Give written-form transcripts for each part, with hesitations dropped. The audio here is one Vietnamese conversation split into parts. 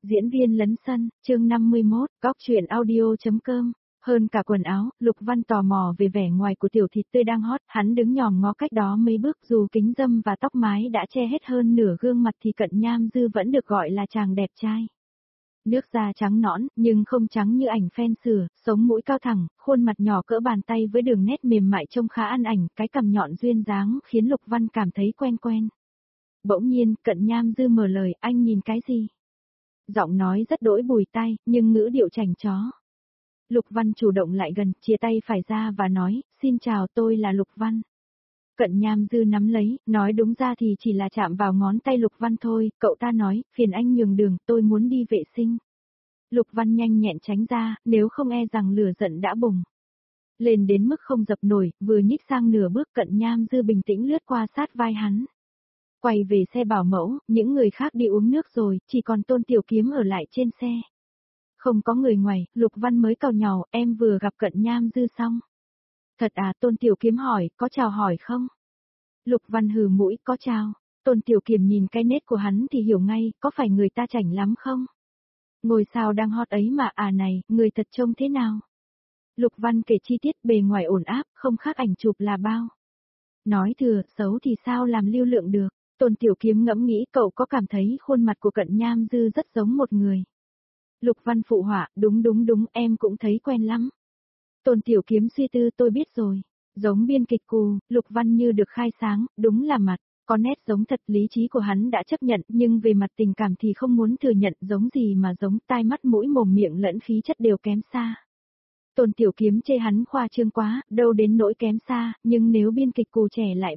Diễn viên lấn sân, chương 51, góc truyện audio.com. Hơn cả quần áo, Lục Văn tò mò về vẻ ngoài của tiểu thịt tươi đang hot, hắn đứng nhòm ngó cách đó mấy bước, dù kính râm và tóc mái đã che hết hơn nửa gương mặt thì Cận Nham Dư vẫn được gọi là chàng đẹp trai. Nước da trắng nõn, nhưng không trắng như ảnh fan sửa, sống mũi cao thẳng, khuôn mặt nhỏ cỡ bàn tay với đường nét mềm mại trông khá ăn ảnh, cái cằm nhọn duyên dáng khiến Lục Văn cảm thấy quen quen. Bỗng nhiên, Cận Nham Dư mở lời, anh nhìn cái gì? Giọng nói rất đỗi bùi tai, nhưng ngữ điệu chảnh chó. Lục Văn chủ động lại gần, chia tay phải ra và nói, xin chào, tôi là Lục Văn. Cận Nham Dư nắm lấy, nói đúng ra thì chỉ là chạm vào ngón tay Lục Văn thôi, cậu ta nói, phiền anh nhường đường, tôi muốn đi vệ sinh. Lục Văn nhanh nhẹn tránh ra, nếu không e rằng lửa giận đã bùng lên đến mức không dập nổi, vừa nhích sang nửa bước Cận Nham Dư bình tĩnh lướt qua sát vai hắn. Quay về xe bảo mẫu, những người khác đi uống nước rồi, chỉ còn Tôn Tiểu Kiếm ở lại trên xe. Không có người ngoài, Lục Văn mới càu nhàu, em vừa gặp Cận Nham Dư xong. Thật à, Tôn Tiểu Kiếm hỏi, có chào hỏi không? Lục Văn hừ mũi, có chào. Tôn Tiểu Kiếm nhìn cái nét của hắn thì hiểu ngay, có phải người ta chảnh lắm không? Ngôi sao đang hot ấy mà, à này, người thật trông thế nào? Lục Văn kể chi tiết bề ngoài ổn áp, không khác ảnh chụp là bao. Nói thừa, xấu thì sao làm lưu lượng được? Tôn Tiểu Kiếm ngẫm nghĩ cậu có cảm thấy khuôn mặt của Cận Nham Dư rất giống một người. Lục Văn phụ họa, đúng, em cũng thấy quen lắm. Tôn Tiểu Kiếm suy tư, tôi biết rồi. Giống biên kịch Cù, Lục Văn như được khai sáng, đúng là mặt, có nét giống thật, lý trí của hắn đã chấp nhận, nhưng về mặt tình cảm thì không muốn thừa nhận, giống gì mà giống, tai mắt mũi mồm miệng lẫn khí chất đều kém xa. Tôn Tiểu Kiếm chê hắn khoa trương quá, đâu đến nỗi kém xa, nhưng nếu biên kịch Cù trẻ lại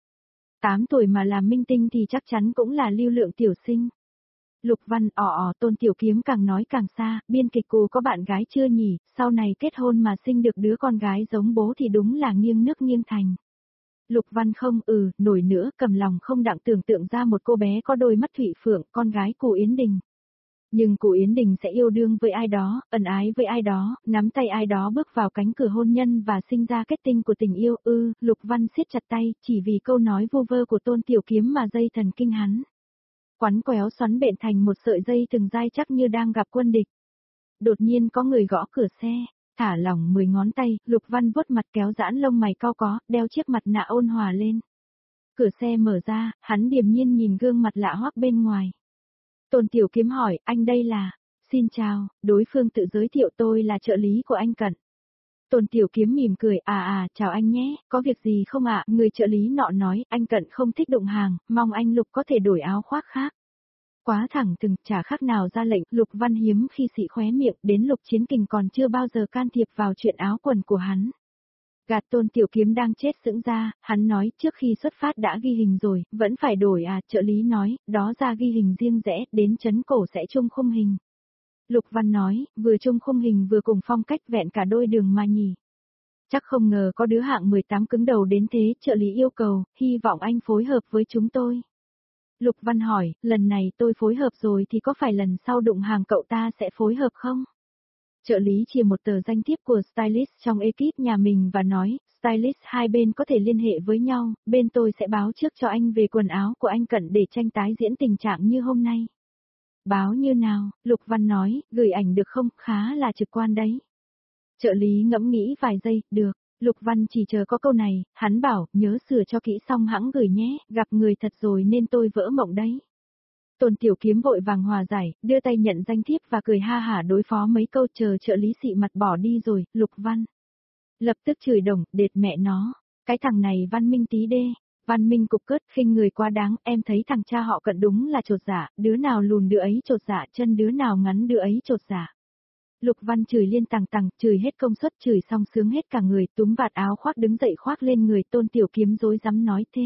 8 tuổi mà làm minh tinh thì chắc chắn cũng là lưu lượng tiểu sinh. Lục Văn Tôn Tiểu Kiếm càng nói càng xa, biên kịch Cù có bạn gái chưa nhỉ, sau này kết hôn mà sinh được đứa con gái giống bố thì đúng là nghiêng nước nghiêng thành. Lục Văn không, nổi nữa, cầm lòng không đặng tưởng tượng ra một cô bé có đôi mắt thụy phượng, con gái Cù Yến Đình. Nhưng Cù Yến Đình sẽ yêu đương với ai đó, ân ái với ai đó, nắm tay ai đó bước vào cánh cửa hôn nhân và sinh ra kết tinh của tình yêu. Lục Văn siết chặt tay, chỉ vì câu nói vu vơ của Tôn Tiểu Kiếm mà dây thần kinh hắn quắn quéo xoắn bện thành một sợi dây từng dai chắc như đang gặp quân địch. Đột nhiên có người gõ cửa xe, thả lỏng 10 ngón tay, Lục Văn vuốt mặt kéo giãn lông mày cau có, đeo chiếc mặt nạ ôn hòa lên. Cửa xe mở ra, hắn điềm nhiên nhìn gương mặt lạ hoắc bên ngoài. Tôn Tiểu Kiếm hỏi, anh đây là? Xin chào, đối phương tự giới thiệu, tôi là trợ lý của anh Cận. Tôn Tiểu Kiếm mỉm cười, chào anh nhé, có việc gì không ạ? Người trợ lý nọ nói, anh Cận không thích đụng hàng, mong anh Lục có thể đổi áo khoác khác. Quá thẳng thừng, chả khác nào ra lệnh, Lục Văn hiếm khi xị khóe miệng, đến Lục Chiến Kình còn chưa bao giờ can thiệp vào chuyện áo quần của hắn. Gạt Tôn Tiểu Kiếm đang chết sững ra, hắn nói, trước khi xuất phát đã ghi hình rồi, vẫn phải đổi à, trợ lý nói, đó ra ghi hình riêng rẽ, đến chấn cổ sẽ chung khung hình. Lục Văn nói, vừa chung khung hình vừa cùng phong cách vẹn cả đôi đường mà nhỉ. Chắc không ngờ có đứa hạng 18 cứng đầu đến thế, trợ lý yêu cầu, hy vọng anh phối hợp với chúng tôi. Lục Văn hỏi, lần này tôi phối hợp rồi thì có phải lần sau đụng hàng cậu ta sẽ phối hợp không? Trợ lý chia một tờ danh thiếp của stylist trong ekip nhà mình và nói, stylist hai bên có thể liên hệ với nhau, bên tôi sẽ báo trước cho anh về quần áo của anh Cận để tranh tái diễn tình trạng như hôm nay. Báo như nào? Lục Văn nói, gửi ảnh được không, khá là trực quan đấy. Trợ lý ngẫm nghĩ vài giây, được. Lục Văn chỉ chờ có câu này, hắn bảo, nhớ sửa cho kỹ xong hãng gửi nhé, gặp người thật rồi nên tôi vỡ mộng đấy. Tôn Tiểu Kiếm vội vàng hòa giải, đưa tay nhận danh thiếp và cười ha hả đối phó mấy câu, chờ trợ lý xị mặt bỏ đi rồi, Lục Văn lập tức chửi đồng, đệt mẹ nó, cái thằng này văn minh tí đê, văn minh cục cớt, khinh người quá đáng, em thấy thằng cha họ Cận đúng là chột dạ, đứa nào lùn đứa ấy chột dạ, chân đứa nào ngắn đứa ấy chột dạ. Lục Văn chửi liên tằng, chửi hết công suất, chửi xong sướng hết cả người, túm vạt áo khoác đứng dậy khoác lên người. Tôn Tiểu Kiếm rối rắm nói thế.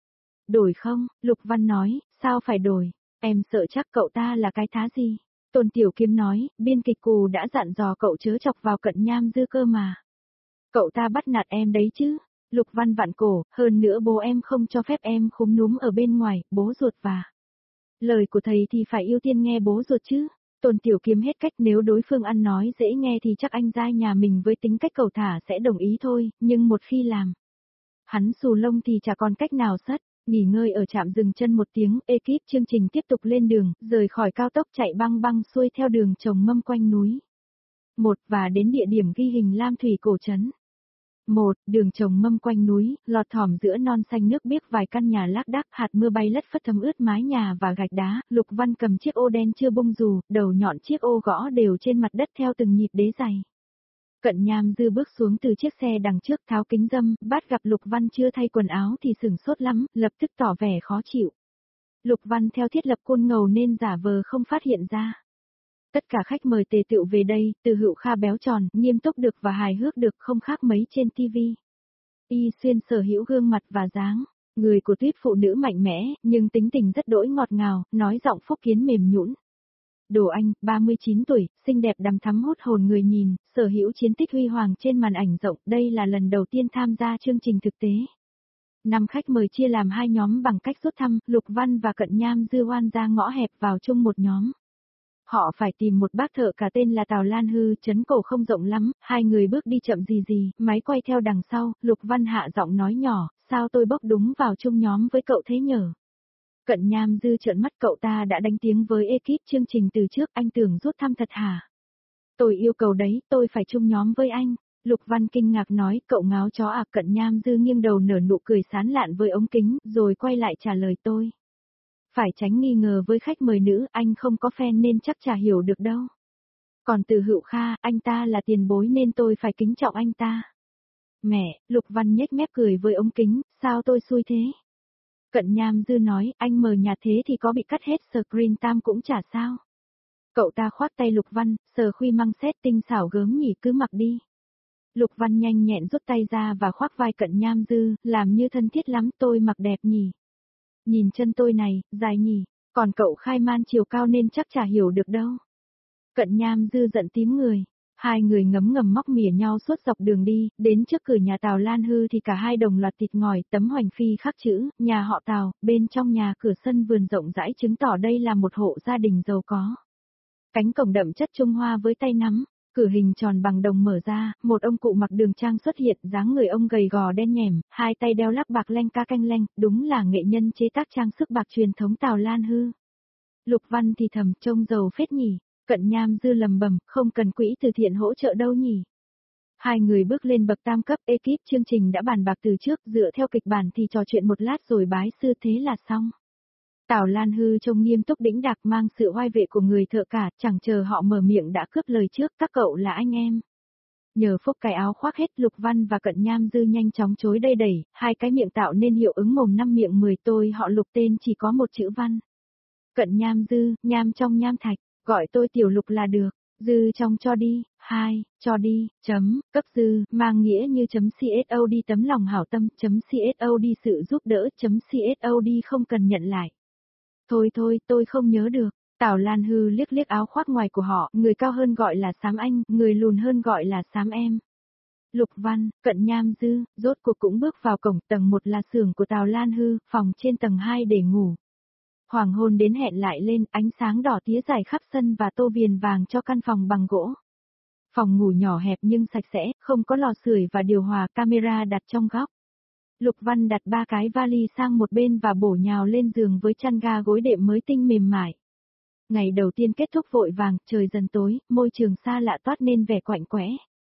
Đổi không? Lục Văn nói, sao phải đổi? Em sợ chắc cậu ta là cái thá gì? Tôn Tiểu Kiếm nói, biên kịch Cù đã dặn dò cậu chớ chọc vào Cận Nham Dư cơ mà. Cậu ta bắt nạt em đấy chứ? Lục Văn vặn cổ, hơn nữa bố em không cho phép em khúm núm ở bên ngoài, bố ruột và lời của thầy thì phải ưu tiên nghe bố ruột chứ. Tôn Tiểu Kiếm hết cách, nếu đối phương ăn nói dễ nghe thì chắc anh giai nhà mình với tính cách cầu thả sẽ đồng ý thôi, nhưng một khi làm hắn xù lông thì chả còn cách nào sất. Nghỉ ngơi ở trạm dừng chân một tiếng, ekip chương trình tiếp tục lên đường, rời khỏi cao tốc chạy băng băng xuôi theo đường trồng mâm quanh núi. Và đến địa điểm ghi hình Lam Thủy cổ trấn. Đường trồng mâm quanh núi, lọt thỏm giữa non xanh nước biếc vài căn nhà lác đác, hạt mưa bay lất phất thấm ướt mái nhà và gạch đá, Lục Văn cầm chiếc ô đen chưa bung dù, đầu nhọn chiếc ô gõ đều trên mặt đất theo từng nhịp đế giày. Cận Nham Dư bước xuống từ chiếc xe đằng trước tháo kính râm, bắt gặp Lục Văn chưa thay quần áo thì sửng sốt lắm, lập tức tỏ vẻ khó chịu. Lục Văn theo thiết lập côn ngầu nên giả vờ không phát hiện ra. Tất cả khách mời tề tựu về đây, từ Hữu Kha béo tròn, nghiêm túc được và hài hước được không khác mấy trên TV. Y Xuyên sở hữu gương mặt và dáng, người của tuyết phụ nữ mạnh mẽ, nhưng tính tình rất đỗi ngọt ngào, nói giọng phúc kiến mềm nhũn. Đồ Anh, 39 tuổi, xinh đẹp đằm thắm hút hồn người nhìn, sở hữu chiến tích huy hoàng trên màn ảnh rộng, đây là lần đầu tiên tham gia chương trình thực tế. 5 khách mời chia làm 2 nhóm bằng cách rút thăm, Lục Văn và Cận Nham Dư oan ra ngõ hẹp vào chung một nhóm. Họ phải tìm một bác thợ cả tên là Tào Lan Hư, trấn cổ không rộng lắm, 2 người bước đi chậm gì, máy quay theo đằng sau, Lục Văn hạ giọng nói nhỏ, sao tôi bốc đúng vào chung nhóm với cậu thế nhở? Cận Nham Dư trợn mắt, cậu ta đã đánh tiếng với ekip chương trình từ trước, anh tưởng rút thăm thật hả? Tôi yêu cầu đấy, tôi phải chung nhóm với anh. Lục Văn kinh ngạc nói, cậu ngáo chó à? Cận Nham Dư nghiêng đầu nở nụ cười sán lạn với ống kính, rồi quay lại trả lời tôi. Phải tránh nghi ngờ với khách mời nữ, anh không có fan nên chắc chả hiểu được đâu. Còn từ Hữu Kha, anh ta là tiền bối nên tôi phải kính trọng anh ta. Mẹ, Lục Văn nhếch mép cười với ống kính, sao tôi xui thế? Cận Nham Dư nói, anh mờ nhạt thế thì có bị cắt hết screen time cũng chả sao. Cậu ta khoác tay Lục Văn, sờ khuy măng xét tinh xảo gớm nhỉ, cứ mặc đi. Lục Văn nhanh nhẹn rút tay ra và khoác vai Cận Nham Dư, làm như thân thiết lắm, tôi mặc đẹp nhỉ. Nhìn chân tôi này, dài nhỉ, còn cậu khai man chiều cao nên chắc chả hiểu được đâu. Cận Nham Dư giận tím người. 2 người ngấm ngầm móc mỉa nhau suốt dọc đường đi, đến trước cửa nhà Tào Lan Hư thì cả hai đồng loạt thịt ngòi, tấm hoành phi khắc chữ, nhà họ Tào, bên trong nhà cửa sân vườn rộng rãi chứng tỏ đây là một hộ gia đình giàu có. Cánh cổng đậm chất Trung Hoa với tay nắm, cửa hình tròn bằng đồng mở ra, một ông cụ mặc đường trang xuất hiện, dáng người ông gầy gò đen nhẻm, 2 tay đeo lắc bạc lanh ca canh lanh, đúng là nghệ nhân chế tác trang sức bạc truyền thống Tào Lan Hư. Lục Văn thì thầm, trông giàu phết nhỉ. Cận Nham Dư lầm bầm, không cần quỹ từ thiện hỗ trợ đâu nhỉ. 2 người bước lên bậc tam cấp, ekip chương trình đã bàn bạc từ trước, dựa theo kịch bản thì trò chuyện một lát rồi bái sư thế là xong. Tào Lan Hư trông nghiêm túc đĩnh đạc, mang sự oai vệ của người thợ cả, chẳng chờ họ mở miệng đã cướp lời trước, các cậu là anh em. Nhờ phúc cái áo khoác hết, Lục Văn và Cận Nham Dư nhanh chóng chối đây đẩy, 2 cái miệng tạo nên hiệu ứng mồm 5 miệng 10, tôi họ Lục, tên chỉ có một chữ Văn. Cận Nham Dư, nham trong nham thạch. Gọi tôi Tiểu Lục là được, dư trong cho đi, cho đi, cấp dư, mang nghĩa như .cod tấm lòng hảo tâm, .cod sự giúp đỡ, .cod không cần nhận lại. Thôi, tôi không nhớ được. Tào Lan Hư liếc liếc áo khoác ngoài của họ, người cao hơn gọi là xám anh, người lùn hơn gọi là xám em. Lục Văn, Cận Nham Dư, rốt cuộc cũng bước vào cổng, tầng 1 là xưởng của Tào Lan Hư, phòng trên tầng 2 để ngủ. Hoàng hôn đến hẹn lại lên, ánh sáng đỏ tía dài khắp sân và tô viền vàng cho căn phòng bằng gỗ. Phòng ngủ nhỏ hẹp nhưng sạch sẽ, không có lò sưởi và điều hòa, camera đặt trong góc. Lục Văn đặt 3 cái vali sang một bên và bổ nhào lên giường với chăn ga gối đệm mới tinh mềm mại. Ngày đầu tiên kết thúc vội vàng, trời dần tối, môi trường xa lạ toát nên vẻ quạnh quẽ.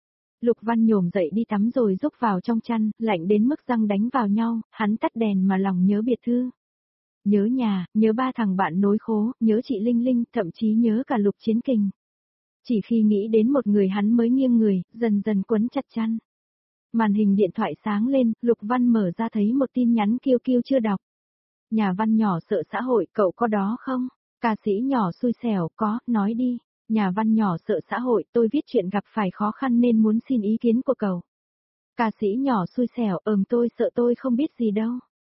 Lục Văn nhổm dậy đi tắm rồi rúc vào trong chăn, lạnh đến mức răng đánh vào nhau, hắn tắt đèn mà lòng nhớ biệt thư. Nhớ nhà, nhớ 3 thằng bạn nối khố, nhớ chị Linh Linh, thậm chí nhớ cả Lục Chiến Kình. Chỉ khi nghĩ đến một người hắn mới nghiêng người, dần dần quấn chặt chăn. Màn hình điện thoại sáng lên, Lục Văn mở ra thấy một tin nhắn kêu kêu chưa đọc. Nhà văn nhỏ sợ xã hội, cậu có đó không? Ca sĩ nhỏ xui xẻo, có, nói đi. Nhà văn nhỏ sợ xã hội, tôi viết chuyện gặp phải khó khăn nên muốn xin ý kiến của cậu. Ca sĩ nhỏ xui xẻo, tôi sợ tôi không biết gì đâu.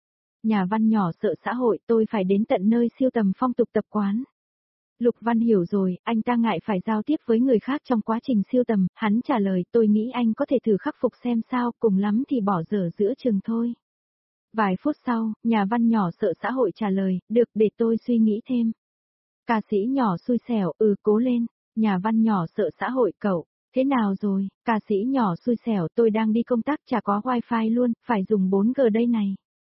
Nhà văn nhỏ sợ xã hội, tôi phải đến tận nơi siêu tầm phong tục tập quán. Lục Văn hiểu rồi, anh ta ngại phải giao tiếp với người khác trong quá trình siêu tầm, hắn trả lời, tôi nghĩ anh có thể thử khắc phục xem sao, cùng lắm thì bỏ dở giữa chừng thôi. Vài phút sau, nhà văn nhỏ sợ xã hội trả lời, được, để tôi suy nghĩ thêm. Ca sĩ nhỏ xui xẻo, cố lên. Nhà văn nhỏ sợ xã hội, cậu, thế nào rồi? Ca sĩ nhỏ xui xẻo, tôi đang đi công tác chả có wifi luôn, phải dùng 4G đây này.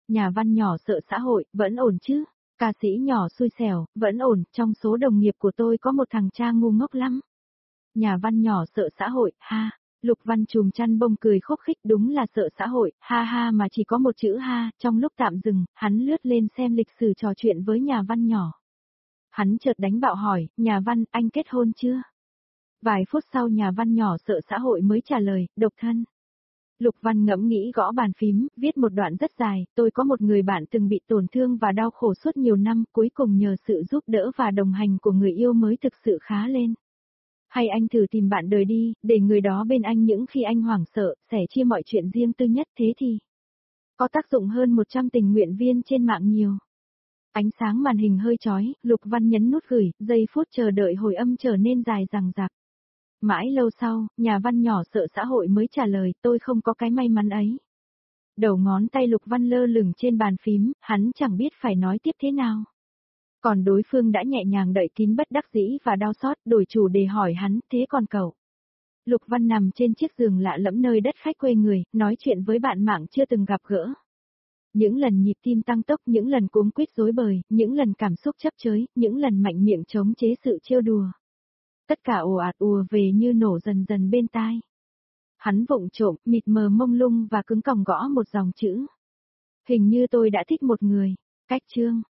Nhà văn nhỏ sợ xã hội, vẫn ổn chứ? Ca sĩ nhỏ xui xẻo, vẫn ổn, trong số đồng nghiệp của tôi có một thằng cha ngu ngốc lắm. Nhà văn nhỏ sợ xã hội, ha. Lục Văn chùm chăn bông cười khúc khích, đúng là sợ xã hội, ha ha, mà chỉ có một chữ ha. Trong lúc tạm dừng, hắn lướt lên xem lịch sử trò chuyện với nhà văn nhỏ. Hắn chợt đánh bạo hỏi, nhà văn, anh kết hôn chưa? Vài phút sau nhà văn nhỏ sợ xã hội mới trả lời, độc thân. Lục Văn ngẫm nghĩ gõ bàn phím, viết một đoạn rất dài, tôi có một người bạn từng bị tổn thương và đau khổ suốt nhiều năm, cuối cùng nhờ sự giúp đỡ và đồng hành của người yêu mới thực sự khá lên. Hay anh thử tìm bạn đời đi, để người đó bên anh những khi anh hoảng sợ, sẻ chia mọi chuyện riêng tư nhất, thế thì có tác dụng hơn 100 tình nguyện viên trên mạng nhiều. Ánh sáng màn hình hơi chói, Lục Văn nhấn nút gửi, giây phút chờ đợi hồi âm trở nên dài dằng dặc. Mãi lâu sau, nhà văn nhỏ sợ xã hội mới trả lời, tôi không có cái may mắn ấy. Đầu ngón tay Lục Văn lơ lửng trên bàn phím, hắn chẳng biết phải nói tiếp thế nào. Còn đối phương đã nhẹ nhàng đậy kín bất đắc dĩ và đau xót, đổi chủ đề hỏi hắn, thế còn cậu? Lục Văn nằm trên chiếc giường lạ lẫm nơi đất khách quê người, nói chuyện với bạn mạng chưa từng gặp gỡ. Những lần nhịp tim tăng tốc, những lần cuống quýt rối bời, những lần cảm xúc chấp chới, những lần mạnh miệng chống chế sự trêu đùa. Tất cả ồ ạt ùa về như nổ dần dần bên tai. Hắn vụng trộm, mịt mờ mông lung và cứng còng gõ một dòng chữ. Hình như tôi đã thích một người. Cách chương.